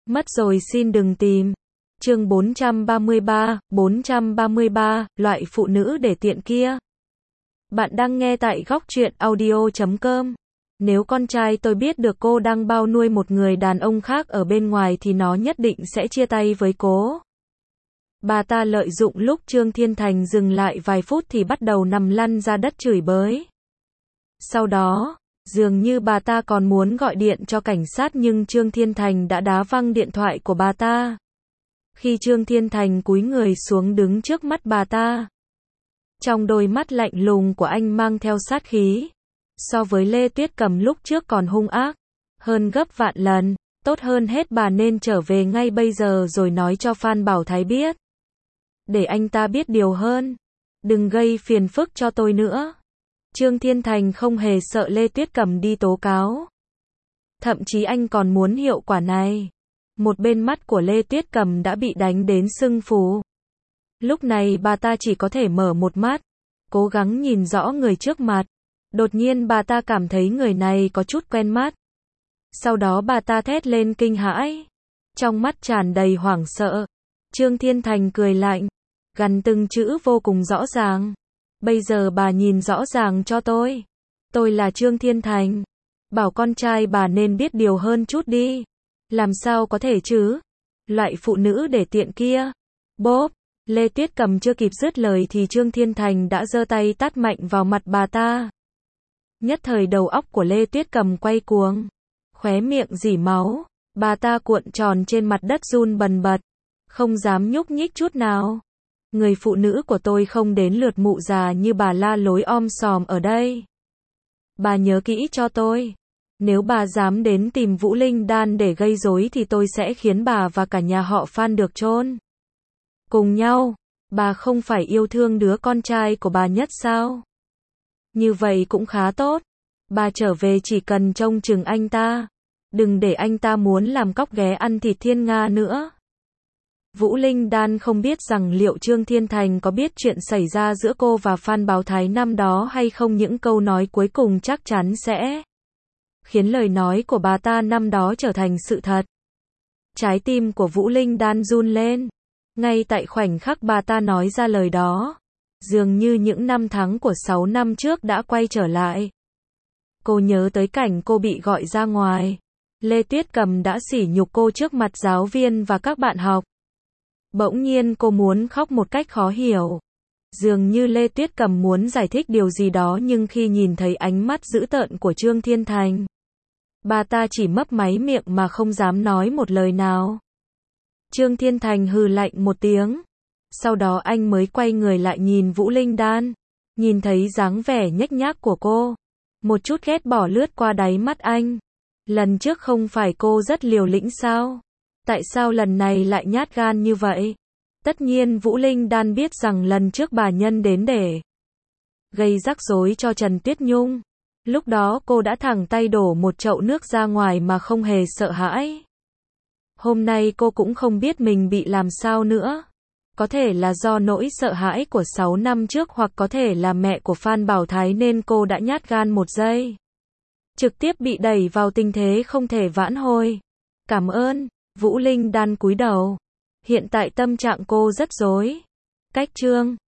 Mất rồi xin đừng tìm. Chương 433, loại phụ nữ để tiện kia. Bạn đang nghe tại góc truyện audio.com. Nếu con trai tôi biết được cô đang bao nuôi một người đàn ông khác ở bên ngoài thì nó nhất định sẽ chia tay với cô. Bà ta lợi dụng lúc Trương Thiên Thành dừng lại vài phút thì bắt đầu nằm lăn ra đất chửi bới. Sau đó, dường như bà ta còn muốn gọi điện cho cảnh sát nhưng Trương Thiên Thành đã đá văng điện thoại của bà ta. Khi Trương Thiên Thành cúi người xuống đứng trước mắt bà ta, trong đôi mắt lạnh lùng của anh mang theo sát khí. So với Lê Tuyết Cầm lúc trước còn hung ác hơn gấp vạn lần, tốt hơn hết bà nên trở về ngay bây giờ rồi nói cho Phan Bảo Thái biết. Để anh ta biết điều hơn. Đừng gây phiền phức cho tôi nữa. Trương Thiên Thành không hề sợ Lê Tuyết Cầm đi tố cáo. Thậm chí anh còn muốn hiệu quả này. Một bên mắt của Lê Tuyết Cầm đã bị đánh đến sưng phù. Lúc này bà ta chỉ có thể mở một mắt, cố gắng nhìn rõ người trước mặt. Đột nhiên bà ta cảm thấy người này có chút quen mắt. Sau đó bà ta thét lên kinh hãi. Trong mắt tràn đầy hoảng sợ. Trương Thiên Thành cười lạnh, gằn từng chữ vô cùng rõ ràng. Bây giờ bà nhìn rõ ràng cho tôi. Tôi là Trương Thiên Thành. Bảo con trai bà nên biết điều hơn chút đi. Làm sao có thể chứ? Loại phụ nữ để tiện kia. Bốp, Lê Tuyết Cầm chưa kịp dứt lời thì Trương Thiên Thành đã giơ tay tát mạnh vào mặt bà ta. Nhất thời đầu óc của Lê Tuyết Cầm quay cuồng. Khóe miệng rỉ máu. Bà ta cuộn tròn trên mặt đất run bần bật. Không dám nhúc nhích chút nào. Người phụ nữ của tôi không đến lượt mụ già như bà la lối om sòm ở đây. Bà nhớ kỹ cho tôi. Nếu bà dám đến tìm Vũ Linh Đan để gây rối thì tôi sẽ khiến bà và cả nhà họ Phan được chôn cùng nhau. Bà không phải yêu thương đứa con trai của bà nhất sao? Như vậy cũng khá tốt. Bà trở về chỉ cần trông chừng anh ta. Đừng để anh ta muốn làm cóc ghé ăn thịt Thiên Nga nữa. Vũ Linh Đan không biết rằng liệu Trương Thiên Thành có biết chuyện xảy ra giữa cô và Phan Bảo Thái năm đó hay không. Những câu nói cuối cùng chắc chắn sẽ khiến lời nói của bà ta năm đó trở thành sự thật. Trái tim của Vũ Linh Đan run lên. Ngay tại khoảnh khắc bà ta nói ra lời đó, dường như những năm tháng của 6 năm trước đã quay trở lại. Cô nhớ tới cảnh cô bị gọi ra ngoài. Lê Tuyết Cầm đã sỉ nhục cô trước mặt giáo viên và các bạn học. Bỗng nhiên cô muốn khóc một cách khó hiểu. Dường như Lê Tuyết Cầm muốn giải thích điều gì đó nhưng khi nhìn thấy ánh mắt dữ tợn của Trương Thiên Thành, bà ta chỉ mấp máy miệng mà không dám nói một lời nào. Trương Thiên Thành hừ lạnh một tiếng. Sau đó anh mới quay người lại nhìn Vũ Linh Đan. Nhìn thấy dáng vẻ nhếch nhác của cô. Một chút ghét bỏ lướt qua đáy mắt anh. Lần trước không phải cô rất liều lĩnh sao? Tại sao lần này lại nhát gan như vậy? Tất nhiên Vũ Linh Đan biết rằng lần trước bà Nhân đến để gây rắc rối cho Trần Tuyết Nhung. Lúc đó cô đã thẳng tay đổ một chậu nước ra ngoài mà không hề sợ hãi. Hôm nay cô cũng không biết mình bị làm sao nữa. Có thể là do nỗi sợ hãi của 6 năm trước hoặc có thể là mẹ của Phan Bảo Thái nên cô đã nhát gan một giây. Trực tiếp bị đẩy vào tình thế không thể vãn hồi. Cảm ơn. Vũ Linh Đan cúi đầu. Hiện tại tâm trạng cô rất rối. Cách Trương